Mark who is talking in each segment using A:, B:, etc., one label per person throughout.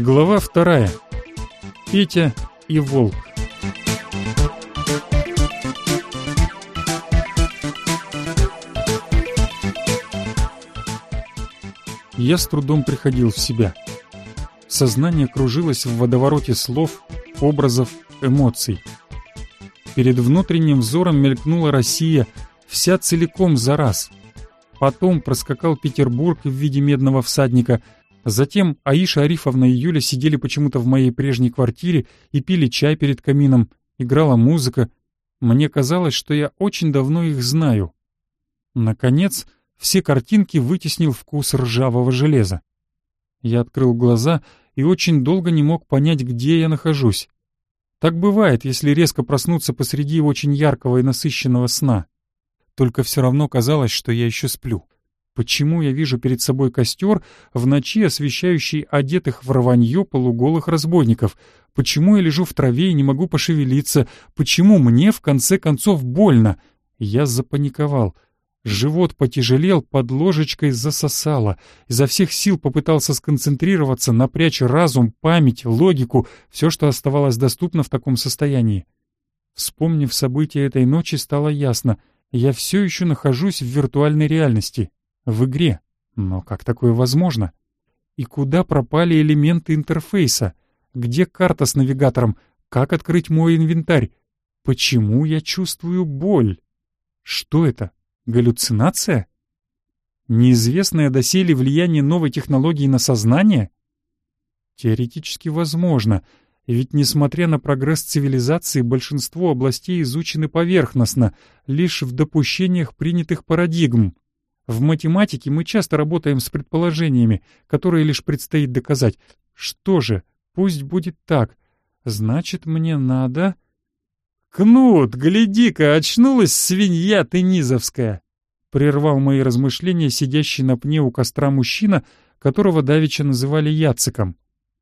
A: Глава 2. Петя и волк. Я с трудом приходил в себя. Сознание кружилось в водовороте слов, образов, эмоций. Перед внутренним взором мелькнула Россия, вся целиком за раз. Потом проскакал Петербург в виде медного всадника. Затем Аиша Арифовна и Юля сидели почему-то в моей прежней квартире и пили чай перед камином. Играла музыка. Мне казалось, что я очень давно их знаю. Наконец, все картинки вытеснил вкус ржавого железа. Я открыл глаза и очень долго не мог понять, где я нахожусь. Так бывает, если резко проснуться посреди очень яркого и насыщенного сна. Только все равно казалось, что я еще сплю. Почему я вижу перед собой костер, в ночи освещающий одетых в рванье полуголых разбойников? Почему я лежу в траве и не могу пошевелиться? Почему мне, в конце концов, больно? Я запаниковал. Живот потяжелел, под ложечкой засосало. Изо всех сил попытался сконцентрироваться, напрячь разум, память, логику, все, что оставалось доступно в таком состоянии. Вспомнив события этой ночи, стало ясно. Я все еще нахожусь в виртуальной реальности. В игре. Но как такое возможно? И куда пропали элементы интерфейса? Где карта с навигатором? Как открыть мой инвентарь? Почему я чувствую боль? Что это? Галлюцинация? Неизвестное доселе влияние новой технологии на сознание? Теоретически возможно, ведь несмотря на прогресс цивилизации, большинство областей изучены поверхностно, лишь в допущениях принятых парадигм. В математике мы часто работаем с предположениями, которые лишь предстоит доказать. Что же, пусть будет так. Значит, мне надо... «Кнут, гляди-ка, очнулась свинья ты низовская!» Прервал мои размышления сидящий на пне у костра мужчина, которого давеча называли Яциком.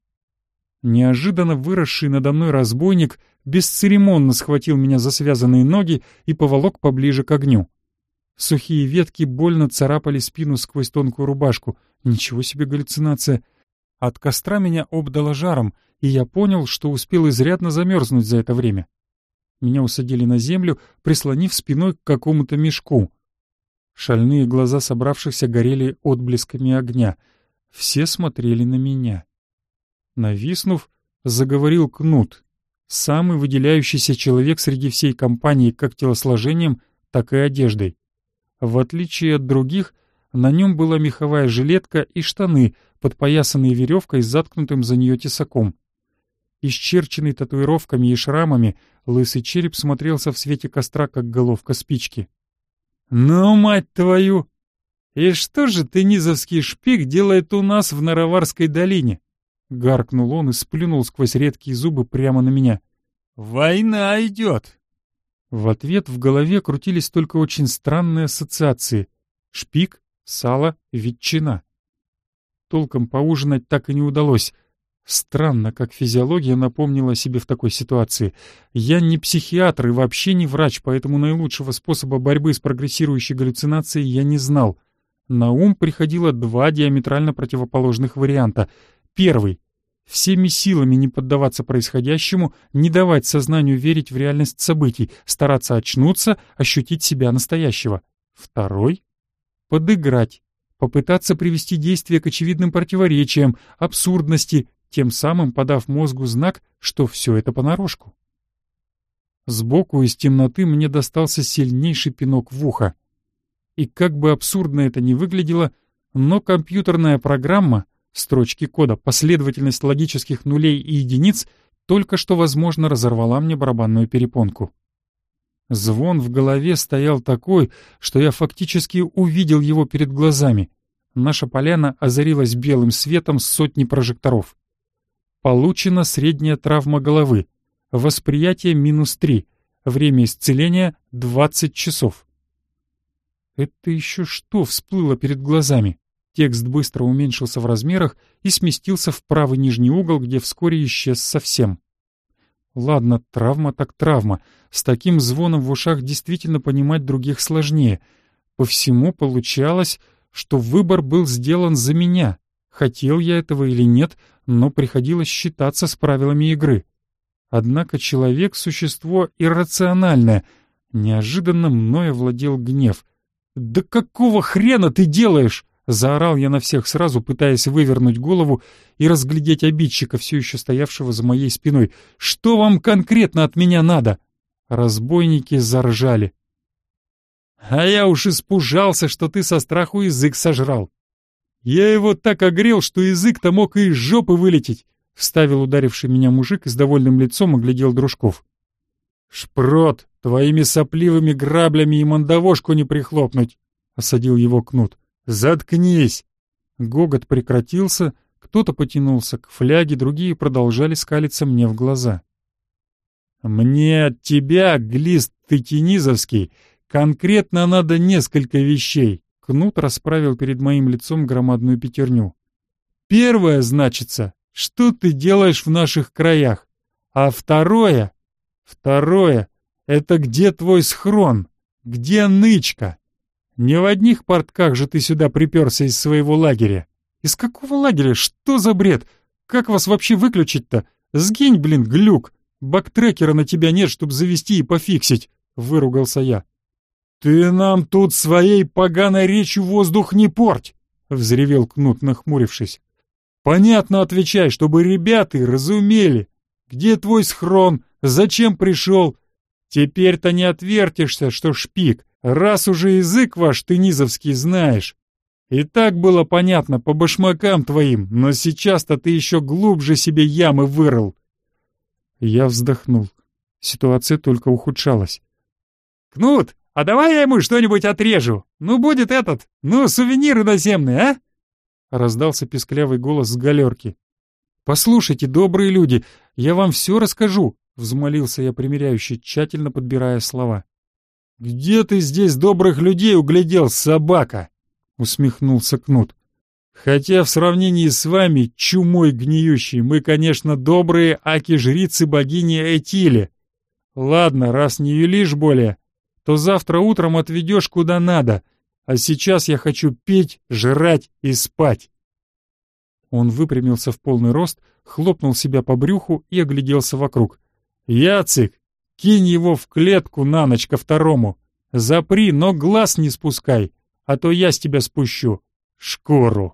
A: Неожиданно выросший надо мной разбойник бесцеремонно схватил меня за связанные ноги и поволок поближе к огню. Сухие ветки больно царапали спину сквозь тонкую рубашку. Ничего себе галлюцинация! От костра меня обдало жаром, и я понял, что успел изрядно замерзнуть за это время. Меня усадили на землю, прислонив спиной к какому-то мешку. Шальные глаза собравшихся горели отблесками огня. Все смотрели на меня. Нависнув, заговорил Кнут, самый выделяющийся человек среди всей компании как телосложением, так и одеждой. В отличие от других, на нем была меховая жилетка и штаны, подпоясанные веревкой с заткнутым за нее тесаком. Исчерченный татуировками и шрамами, лысый череп смотрелся в свете костра, как головка спички. «Ну, мать твою! И что же ты, низовский шпик, делает у нас в Нароварской долине?» Гаркнул он и сплюнул сквозь редкие зубы прямо на меня. «Война идет!» В ответ в голове крутились только очень странные ассоциации. Шпик, сало, ветчина. Толком поужинать так и не удалось. Странно, как физиология напомнила о себе в такой ситуации. Я не психиатр и вообще не врач, поэтому наилучшего способа борьбы с прогрессирующей галлюцинацией я не знал. На ум приходило два диаметрально противоположных варианта. Первый — всеми силами не поддаваться происходящему, не давать сознанию верить в реальность событий, стараться очнуться, ощутить себя настоящего. Второй — подыграть, попытаться привести действие к очевидным противоречиям, абсурдности, тем самым подав мозгу знак, что все это понарошку. Сбоку из темноты мне достался сильнейший пинок в ухо. И как бы абсурдно это ни выглядело, но компьютерная программа, строчки кода, последовательность логических нулей и единиц только что, возможно, разорвала мне барабанную перепонку. Звон в голове стоял такой, что я фактически увидел его перед глазами. Наша поляна озарилась белым светом с сотни прожекторов. Получена средняя травма головы. Восприятие -3. Время исцеления 20 часов. Это еще что всплыло перед глазами? Текст быстро уменьшился в размерах и сместился в правый нижний угол, где вскоре исчез совсем. Ладно, травма так травма. С таким звоном в ушах действительно понимать других сложнее. По всему получалось, что выбор был сделан за меня. Хотел я этого или нет, но приходилось считаться с правилами игры. Однако человек — существо иррациональное. Неожиданно мною овладел гнев. «Да какого хрена ты делаешь?» — заорал я на всех сразу, пытаясь вывернуть голову и разглядеть обидчика, все еще стоявшего за моей спиной. «Что вам конкретно от меня надо?» Разбойники заржали. «А я уж испужался, что ты со страху язык сожрал. Я его так огрел, что язык-то мог и из жопы вылететь», — вставил ударивший меня мужик и с довольным лицом оглядел дружков. «Шпрот, твоими сопливыми граблями и мандавошку не прихлопнуть», — осадил его Кнут. «Заткнись!» Гогот прекратился, кто-то потянулся к фляге, другие продолжали скалиться мне в глаза. «Мне от тебя, глист ты тенизовский, конкретно надо несколько вещей», — Кнут расправил перед моим лицом громадную пятерню. «Первое, значится, что ты делаешь в наших краях, а второе, это где твой схрон, где нычка? Не в одних портках же ты сюда приперся из своего лагеря. Из какого лагеря? Что за бред? Как вас вообще выключить-то? Сгинь, блин, глюк! Бактрекера на тебя нет, чтоб завести и пофиксить!» — выругался я. «Ты нам тут своей поганой речью воздух не порть!» — взревел Кнут, нахмурившись. «Понятно отвечай, чтобы ребята разумели. Где твой схрон? Зачем пришел? Теперь-то не отвертишься, что шпик, раз уже язык ваш ты низовский знаешь. И так было понятно по башмакам твоим, но сейчас-то ты еще глубже себе ямы вырыл». Я вздохнул. Ситуация только ухудшалась. «Кнут, а давай я ему что-нибудь отрежу. Ну, будет сувенир иноземный, а?» Раздался писклявый голос с галерки. «Послушайте, добрые люди, я вам все расскажу», — взмолился я примиряюще, тщательно подбирая слова. «Где ты здесь добрых людей углядел, собака?» — усмехнулся Кнут. «Хотя в сравнении с вами, чумой гниющей, мы, конечно, добрые аки-жрицы богини Этили. Ладно, раз не юлишь более, то завтра утром отведешь куда надо, а сейчас я хочу пить, жрать и спать». Он выпрямился в полный рост, хлопнул себя по брюху и огляделся вокруг. «Яцик, кинь его в клетку на ночь ко второму. Запри, но глаз не спускай, а то я с тебя спущу шкуру».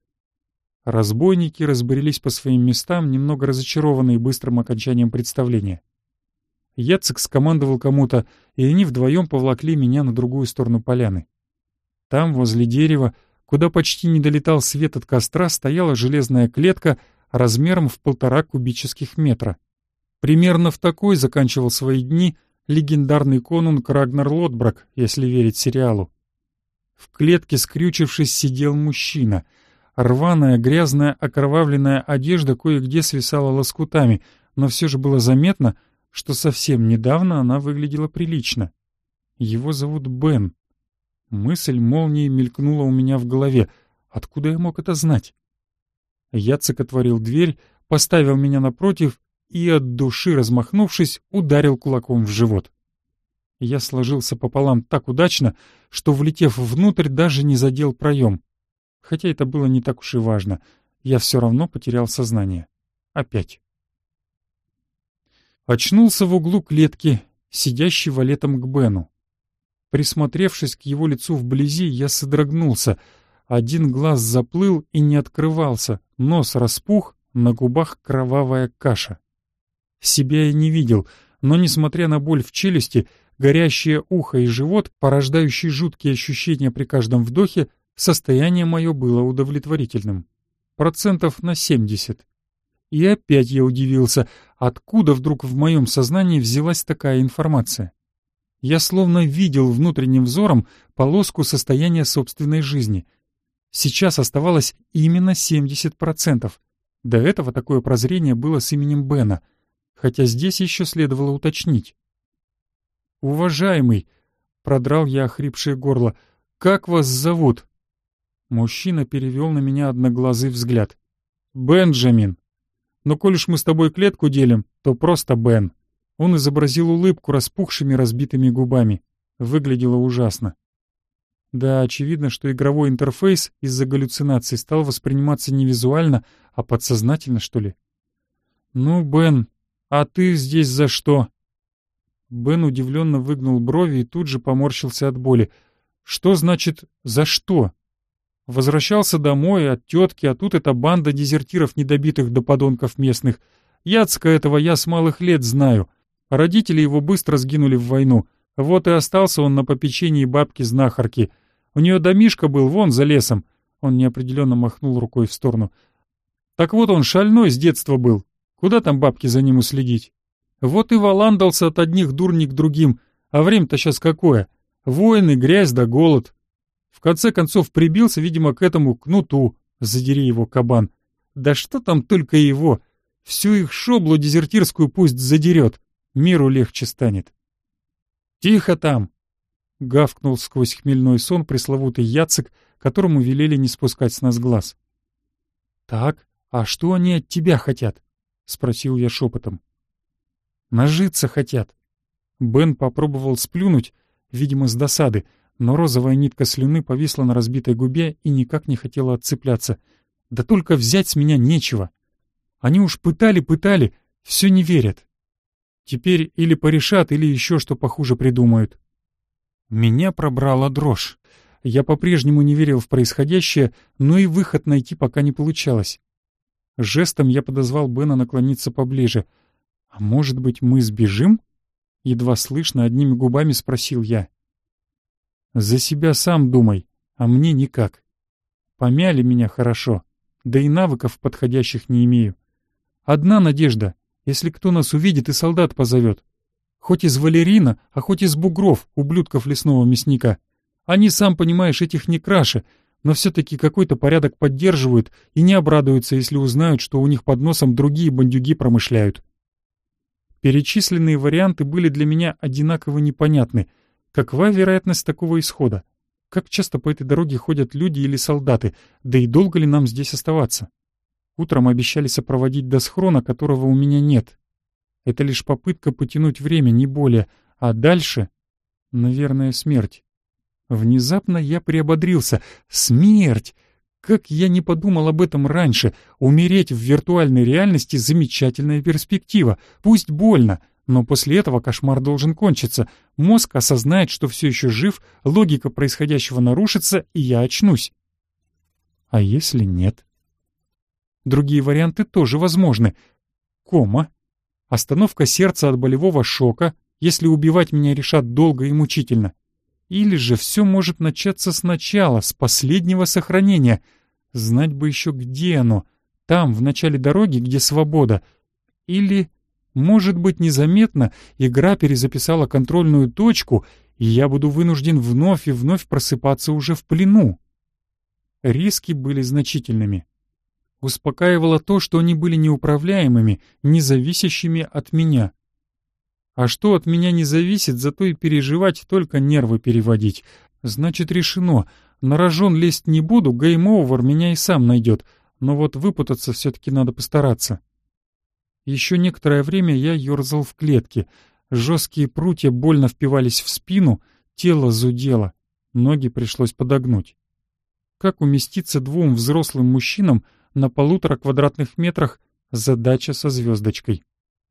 A: Разбойники разбрелись по своим местам, немного разочарованные быстрым окончанием представления. Яцик скомандовал кому-то, и они вдвоем повлакли меня на другую сторону поляны. Там, возле дерева, куда почти не долетал свет от костра, стояла железная клетка размером в 1,5 кубических метра. Примерно в такой заканчивал свои дни легендарный конунг Рагнар Лодброк, если верить сериалу. В клетке, скрючившись, сидел мужчина. Рваная, грязная, окровавленная одежда кое-где свисала лоскутами, но все же было заметно, что совсем недавно она выглядела прилично. Его зовут Бен. Мысль молнией мелькнула у меня в голове. Откуда я мог это знать? Яцек отворил дверь, поставил меня напротив и, от души размахнувшись, ударил кулаком в живот. Я сложился пополам так удачно, что, влетев внутрь, даже не задел проем. Хотя это было не так уж и важно. Я все равно потерял сознание. Опять. Очнулся в углу клетки, сидящий валетом к Бену. Присмотревшись к его лицу вблизи, я содрогнулся. Один глаз заплыл и не открывался, нос распух, на губах кровавая каша. Себя я не видел, но, несмотря на боль в челюсти, горящее ухо и живот, порождающие жуткие ощущения при каждом вдохе, состояние мое было удовлетворительным. 70%. И опять я удивился, откуда вдруг в моем сознании взялась такая информация. Я словно видел внутренним взором полоску состояния собственной жизни. Сейчас оставалось именно 70%. До этого такое прозрение было с именем Бена, хотя здесь еще следовало уточнить. «Уважаемый», — продрал я охрипшее горло, — «как вас зовут?» Мужчина перевел на меня одноглазый взгляд. «Бенджамин. Но коль уж мы с тобой клетку делим, то просто Бен». Он изобразил улыбку распухшими разбитыми губами. Выглядело ужасно. Да, очевидно, что игровой интерфейс из-за галлюцинаций стал восприниматься не визуально, а подсознательно, что ли. «Ну, Бен, а ты здесь за что?» Бен удивленно выгнул брови и тут же поморщился от боли. «Что значит «за что»?» Возвращался домой от тетки, а тут эта банда дезертиров недобитых до подонков местных. Яцка этого я с малых лет знаю. Родители его быстро сгинули в войну. Вот и остался он на попечении бабки-знахарки. У нее домишко был вон за лесом. Он неопределенно махнул рукой в сторону. Так вот он шальной с детства был. Куда там бабки за ним уследить? Вот и валандался от одних дурней к другим. А время-то сейчас какое? Войны, грязь да голод. В конце концов прибился, видимо, к этому кнуту. Задери его, кабан. Да что там только его. Всю их шоблу дезертирскую пусть задерет. Миру легче станет. «Тихо там!» — гавкнул сквозь хмельной сон пресловутый Яцек, которому велели не спускать с нас глаз. «Так, а что они от тебя хотят?» — спросил я шепотом. «Нажиться хотят». Бен попробовал сплюнуть, видимо, с досады, но розовая нитка слюны повисла на разбитой губе и никак не хотела отцепляться. Да только взять с меня нечего. Они уж пытали, все не верят. Теперь или порешат, или еще что похуже придумают. Меня пробрала дрожь. Я по-прежнему не верил в происходящее, но и выход найти пока не получалось. Жестом я подозвал Бена наклониться поближе. «А может быть, мы сбежим?» Едва слышно, одними губами спросил я. «За себя сам думай, а мне никак. Помяли меня хорошо, да и навыков подходящих не имею. Одна надежда, если кто нас увидит и солдат позовет. Хоть из Валерина, а хоть из бугров, ублюдков лесного мясника. Они, сам понимаешь, этих не краше, но все-таки какой-то порядок поддерживают и не обрадуются, если узнают, что у них под носом другие бандюги промышляют». Перечисленные варианты были для меня одинаково непонятны. Какова вероятность такого исхода? Как часто по этой дороге ходят люди или солдаты? Да и долго ли нам здесь оставаться? Утром обещали сопроводить до схрона, которого у меня нет. Это лишь попытка потянуть время, не более. А дальше, наверное, смерть. Внезапно я приободрился. Смерть! Как я не подумал об этом раньше. Умереть в виртуальной реальности — замечательная перспектива. Пусть больно, но после этого кошмар должен кончиться. Мозг осознает, что все еще жив, логика происходящего нарушится, и я очнусь. А если нет? Другие варианты тоже возможны. Кома. Остановка сердца от болевого шока, если убивать меня решат долго и мучительно. Или же все может начаться сначала, с последнего сохранения. Знать бы еще, где оно. Там, в начале дороги, где свобода. Или, может быть, незаметно игра перезаписала контрольную точку, и я буду вынужден вновь и вновь просыпаться уже в плену. Риски были значительными. Успокаивало то, что они были неуправляемыми, независящими от меня. А что от меня не зависит, зато и переживать, только нервы переводить. Значит, решено. На рожон лезть не буду, гейм-овер меня и сам найдет. Но вот выпутаться все-таки надо постараться. Еще некоторое время я ерзал в клетке. Жесткие прутья больно впивались в спину, тело зудело. Ноги пришлось подогнуть. Как уместиться двум взрослым мужчинам на 1,5 квадратных метрах — задача со звездочкой.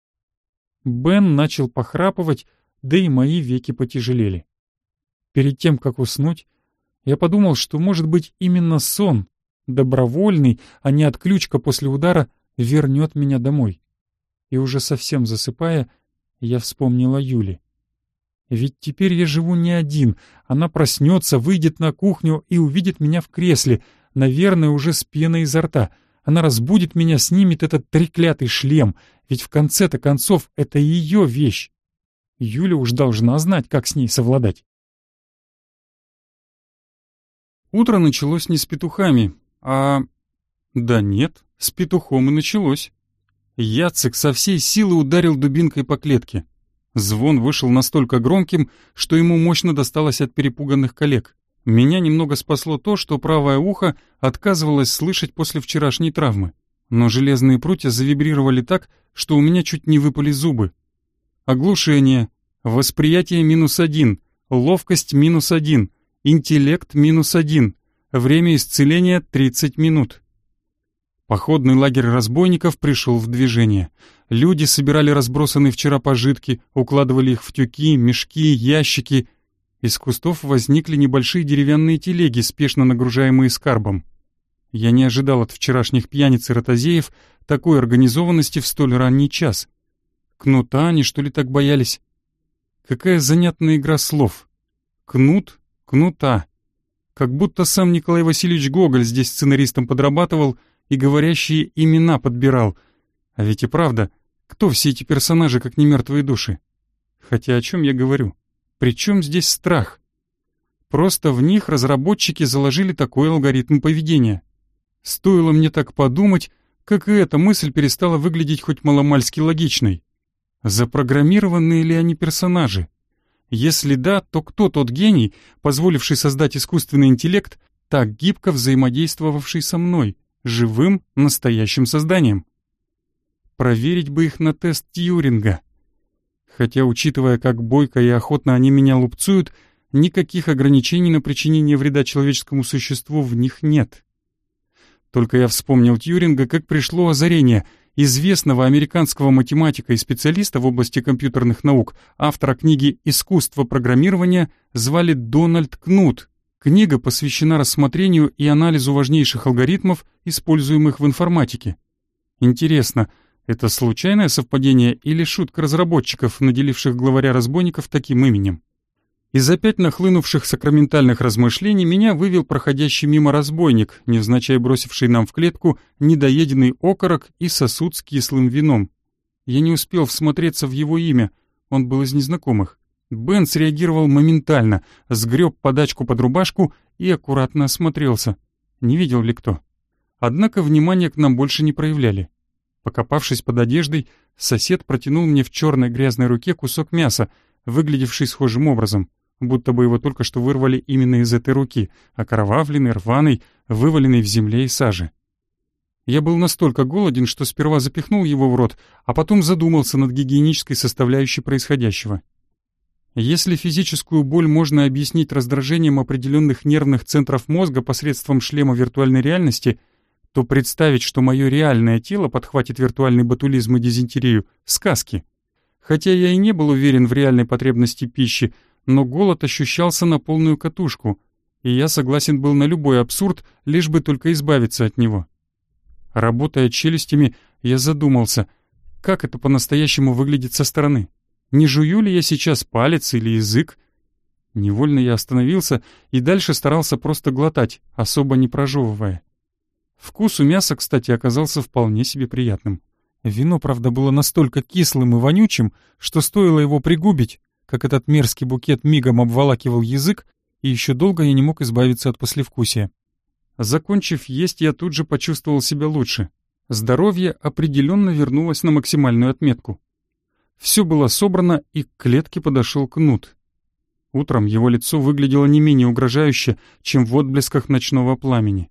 A: Бен начал похрапывать, да и мои веки потяжелели. Перед тем, как уснуть, я подумал, что, может быть, именно сон, добровольный, а не отключка после удара, вернет меня домой. И уже совсем засыпая, я вспомнил о Юле. Ведь теперь я живу не один. Она проснется, выйдет на кухню и увидит меня в кресле, наверное, уже с пеной изо рта. Она разбудит меня, снимет этот треклятый шлем, ведь в конце-то концов это ее вещь. Юля уж должна знать, как с ней совладать. Утро началось не с петухами, а... Да нет, с петухом и началось. Яцек со всей силы ударил дубинкой по клетке. Звон вышел настолько громким, что ему мощно досталось от перепуганных коллег. Меня немного спасло то, что правое ухо отказывалось слышать после вчерашней травмы. Но железные прутья завибрировали так, что у меня чуть не выпали зубы. Оглушение, восприятие -1, ловкость -1, Интеллект -1. Время исцеления 30 минут. Походный лагерь разбойников пришел в движение. Люди собирали разбросанные вчера пожитки, укладывали их в тюки, мешки, ящики. Из кустов возникли небольшие деревянные телеги, спешно нагружаемые скарбом. Я не ожидал от вчерашних пьяниц и ротозеев такой организованности в столь ранний час. Кнута они, что ли, так боялись? Какая занятная игра слов. Кнут, кнута. Как будто сам Николай Васильевич Гоголь здесь сценаристом подрабатывал и говорящие имена подбирал. А ведь и правда, кто все эти персонажи, как не мертвые души? Хотя о чем я говорю? При чем здесь страх? Просто в них разработчики заложили такой алгоритм поведения. Стоило мне так подумать, как и эта мысль перестала выглядеть хоть маломальски логичной. Запрограммированные ли они персонажи? Если да, то кто тот гений, позволивший создать искусственный интеллект, так гибко взаимодействовавший со мной, живым, настоящим созданием? Проверить бы их на тест Тьюринга. Хотя, учитывая, как бойко и охотно они меня лупцуют, никаких ограничений на причинение вреда человеческому существу в них нет. Только я вспомнил Тьюринга, как пришло озарение. Известного американского математика и специалиста в области компьютерных наук, автора книги «Искусство программирования», звали Дональд Кнут. Книга посвящена рассмотрению и анализу важнейших алгоритмов, используемых в информатике. Интересно, это случайное совпадение или шутка разработчиков, наделивших главаря разбойников таким именем? Из опять нахлынувших сакраментальных размышлений меня вывел проходящий мимо разбойник, невзначай бросивший нам в клетку недоеденный окорок и сосуд с кислым вином. Я не успел всмотреться в его имя, он был из незнакомых. Бен среагировал моментально, сгреб подачку под рубашку и аккуратно осмотрелся. Не видел ли кто? Однако внимания к нам больше не проявляли. Покопавшись под одеждой, сосед протянул мне в черной грязной руке кусок мяса, выглядевший схожим образом, будто бы его только что вырвали именно из этой руки, окровавленный, рваный, вываленный в земле и саже. Я был настолько голоден, что сперва запихнул его в рот, а потом задумался над гигиенической составляющей происходящего. Если физическую боль можно объяснить раздражением определенных нервных центров мозга посредством шлема виртуальной реальности, то представить, что мое реальное тело подхватит виртуальный ботулизм и дизентерию — сказки. Хотя я и не был уверен в реальной потребности пищи, но голод ощущался на полную катушку, и я согласен был на любой абсурд, лишь бы только избавиться от него. Работая челюстями, я задумался, как это по-настоящему выглядит со стороны. Не жую ли я сейчас палец или язык? Невольно я остановился и дальше старался просто глотать, особо не прожевывая. Вкус у мяса, кстати, оказался вполне себе приятным. Вино, правда, было настолько кислым и вонючим, что стоило его пригубить, как этот мерзкий букет мигом обволакивал язык, и еще долго я не мог избавиться от послевкусия. Закончив есть, я тут же почувствовал себя лучше. Здоровье определенно вернулось на максимальную отметку. Все было собрано, и к клетке подошел Кнут. Утром его лицо выглядело не менее угрожающе, чем в отблесках ночного пламени.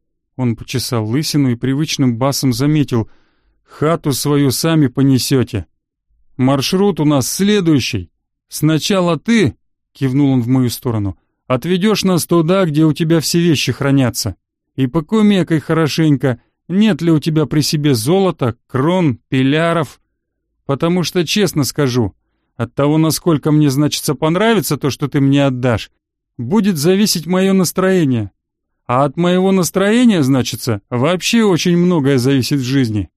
A: Он почесал лысину и привычным басом заметил: «Хату свою сами понесете. Маршрут у нас следующий. Сначала ты, — кивнул он в мою сторону, — отведешь нас туда, где у тебя все вещи хранятся. И покумекай хорошенько, нет ли у тебя при себе золота, крон, пиляров. Потому что, честно скажу, от того, насколько мне, значится, понравится то, что ты мне отдашь, будет зависеть мое настроение. А от моего настроения, значится, вообще очень многое зависит в жизни».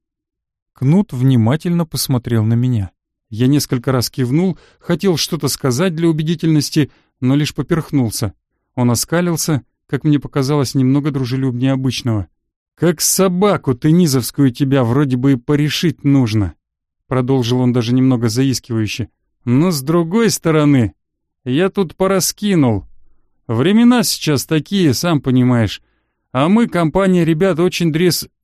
A: Кнут внимательно посмотрел на меня. Я несколько раз кивнул, хотел что-то сказать для убедительности, но лишь поперхнулся. Он оскалился, как мне показалось, немного дружелюбнее обычного. «Как собаку ты низовскую тебя вроде бы и порешить нужно», — продолжил он даже немного заискивающе. «Но с другой стороны, я тут пораскинул. Времена сейчас такие, сам понимаешь. А мы, компания ребят, очень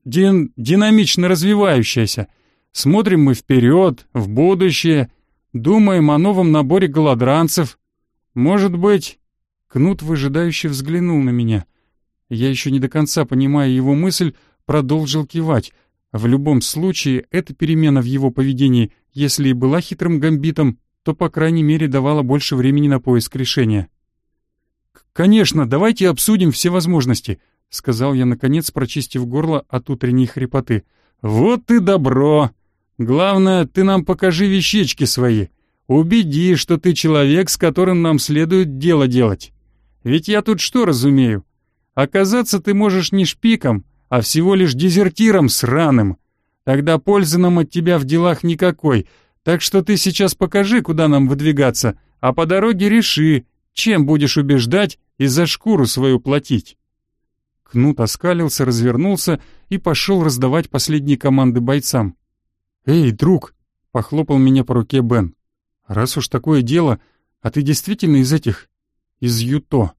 A: динамично развивающаяся. Смотрим мы вперед, в будущее, думаем о новом наборе голодранцев. Может быть...» Кнут выжидающе взглянул на меня. Я еще не до конца понимая его мысль, продолжил кивать. В любом случае, эта перемена в его поведении, если и была хитрым гамбитом, то, по крайней мере, давала больше времени на поиск решения. Конечно, давайте обсудим все возможности», — сказал я, наконец, прочистив горло от утренней хрипоты. «Вот и добро. Главное, ты нам покажи вещички свои. Убеди, что ты человек, с которым нам следует дело делать. Ведь я тут что разумею? Оказаться ты можешь не шпиком, а всего лишь дезертиром сраным. Тогда пользы нам от тебя в делах никакой, так что ты сейчас покажи, куда нам выдвигаться, а по дороге реши, чем будешь убеждать и за шкуру свою платить». Кнут оскалился, развернулся и пошел раздавать последние команды бойцам. «Эй, друг!» — похлопал меня по руке Бен. «Раз уж такое дело, а ты действительно из этих... из Юто?»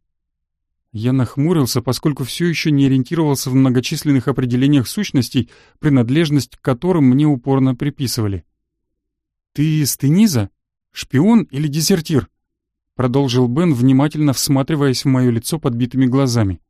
A: Я нахмурился, поскольку все еще не ориентировался в многочисленных определениях сущностей, принадлежность к которым мне упорно приписывали. «Ты из Тениза? Шпион или дезертир?» — продолжил Бен, внимательно всматриваясь в мое лицо подбитыми глазами.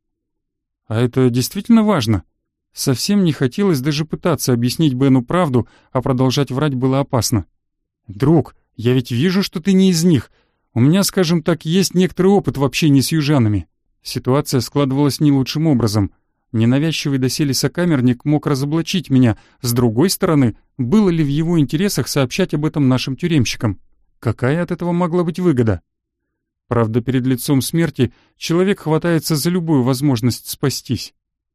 A: «А это действительно важно?» Совсем не хотелось даже пытаться объяснить Бену правду, а продолжать врать было опасно. «Друг, я ведь вижу, что ты не из них. У меня, скажем так, есть некоторый опыт в общении с южанами». Ситуация складывалась не лучшим образом. Ненавязчивый доселе сокамерник мог разоблачить меня. С другой стороны, было ли в его интересах сообщать об этом нашим тюремщикам? Какая от этого могла быть выгода? Правда, перед лицом смерти человек хватается за любую возможность спастись.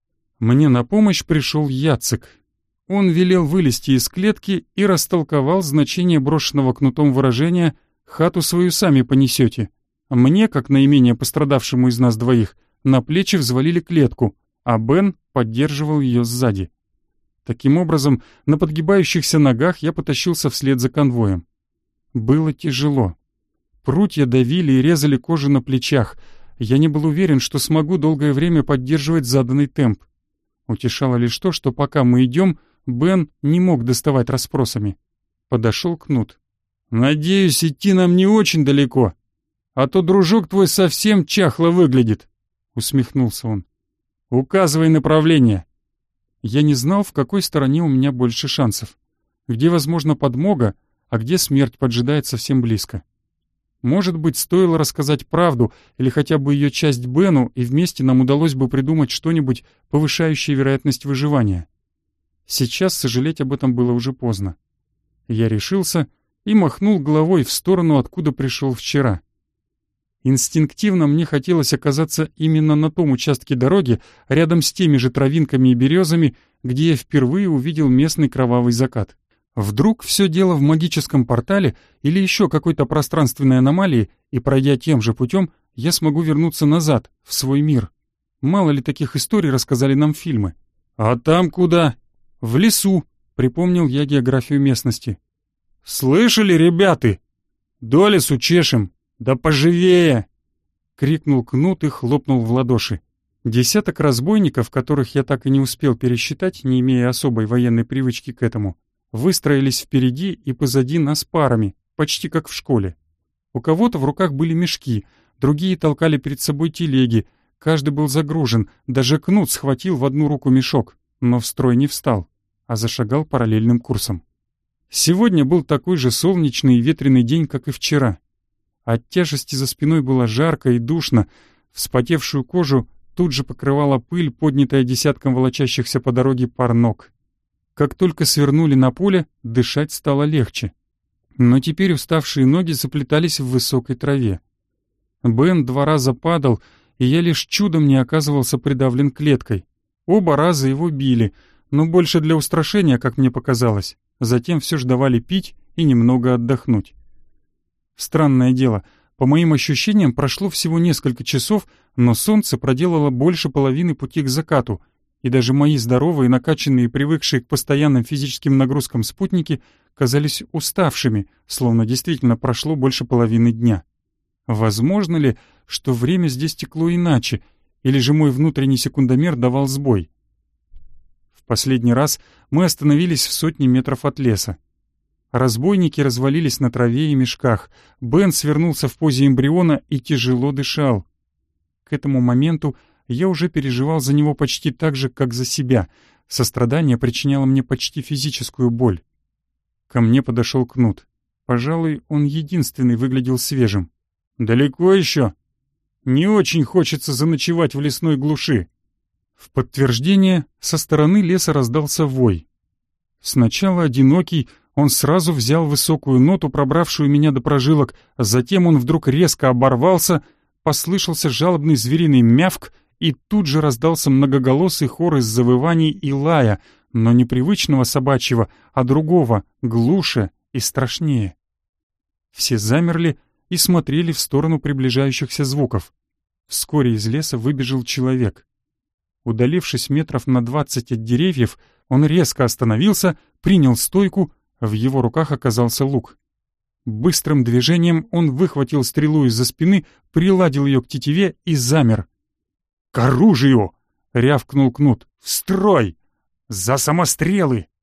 A: Мне на помощь пришел Яцек. Он велел вылезти из клетки и растолковал значение брошенного кнутом выражения «хату свою сами понесете». Мне, как наименее пострадавшему из нас двоих, на плечи взвалили клетку, а Бен поддерживал ее сзади. Таким образом, на подгибающихся ногах я потащился вслед за конвоем. Было тяжело. Прутья давили и резали кожу на плечах. Я не был уверен, что смогу долгое время поддерживать заданный темп. Утешало лишь то, что пока мы идем, Бен не мог доставать расспросами. Подошел Кнут. «Надеюсь, идти нам не очень далеко, а то дружок твой совсем чахло выглядит», — усмехнулся он. «Указывай направление». Я не знал, в какой стороне у меня больше шансов. Где, возможно, подмога, а где смерть поджидает совсем близко. Может быть, стоило рассказать правду или хотя бы ее часть Бену, и вместе нам удалось бы придумать что-нибудь, повышающее вероятность выживания. Сейчас сожалеть об этом было уже поздно. Я решился и махнул головой в сторону, откуда пришел вчера. Инстинктивно мне хотелось оказаться именно на том участке дороги, рядом с теми же травинками и березами, где я впервые увидел местный кровавый закат. Вдруг все дело в магическом портале или еще какой-то пространственной аномалии, и, пройдя тем же путем, я смогу вернуться назад, в свой мир. Мало ли таких историй рассказали нам фильмы. «А там куда?» «В лесу», — припомнил я географию местности. «Слышали, ребята? До лесу чешем, да поживее!» — крикнул Кнут и хлопнул в ладоши. Десяток разбойников, которых я так и не успел пересчитать, не имея особой военной привычки к этому, выстроились впереди и позади нас парами, почти как в школе. У кого-то в руках были мешки, другие толкали перед собой телеги, каждый был загружен, даже Кнут схватил в одну руку мешок, но в строй не встал, а зашагал параллельным курсом. Сегодня был такой же солнечный и ветреный день, как и вчера. От тяжести за спиной было жарко и душно, вспотевшую кожу тут же покрывала пыль, поднятая десятком волочащихся по дороге пар ног. Как только свернули на поле, дышать стало легче. Но теперь уставшие ноги заплетались в высокой траве. Бен 2 раза падал, и я лишь чудом не оказывался придавлен клеткой. Оба раза его били, но больше для устрашения, как мне показалось. Затем все ж давали пить и немного отдохнуть. Странное дело, по моим ощущениям, прошло всего несколько часов, но солнце проделало больше половины пути к закату, и даже мои здоровые, накачанные и привыкшие к постоянным физическим нагрузкам спутники казались уставшими, словно действительно прошло больше половины дня. Возможно ли, что время здесь текло иначе, или же мой внутренний секундомер давал сбой? В последний раз мы остановились в 100 метров от леса. Разбойники развалились на траве и мешках. Бен свернулся в позе эмбриона и тяжело дышал. К этому моменту я уже переживал за него почти так же, как за себя. Сострадание причиняло мне почти физическую боль. Ко мне подошел Кнут. Пожалуй, он единственный выглядел свежим. «Далеко еще?» Не очень хочется заночевать в лесной глуши». В подтверждение со стороны леса раздался вой. Сначала одинокий, он сразу взял высокую ноту, пробравшую меня до прожилок, затем он вдруг резко оборвался, послышался жалобный звериный мявк, и тут же раздался многоголосый хор из завываний и лая, но не привычного собачьего, а другого, глуше и страшнее. Все замерли и смотрели в сторону приближающихся звуков. Вскоре из леса выбежал человек. Удалившись метров на 20 от деревьев, он резко остановился, принял стойку, в его руках оказался лук. Быстрым движением он выхватил стрелу из-за спины, приладил ее к тетиве и замер. «К оружию!» — рявкнул Кнут. «В строй! За самострелы!»